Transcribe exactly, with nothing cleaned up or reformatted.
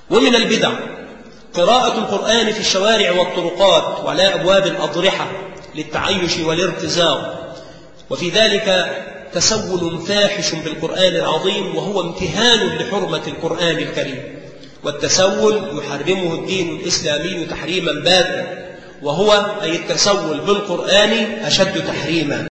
ومن البدع قراءة القرآن في الشوارع والطرقات وعلى أبواب الأضرحة للتعيش والارتزاق، وفي ذلك تسول فاحش بالقرآن العظيم، وهو امتهان لحرمة القرآن الكريم. والتسول يحرمه الدين الإسلامي تحريما باتا، وهو أي التسول بالقرآن أشد تحريما.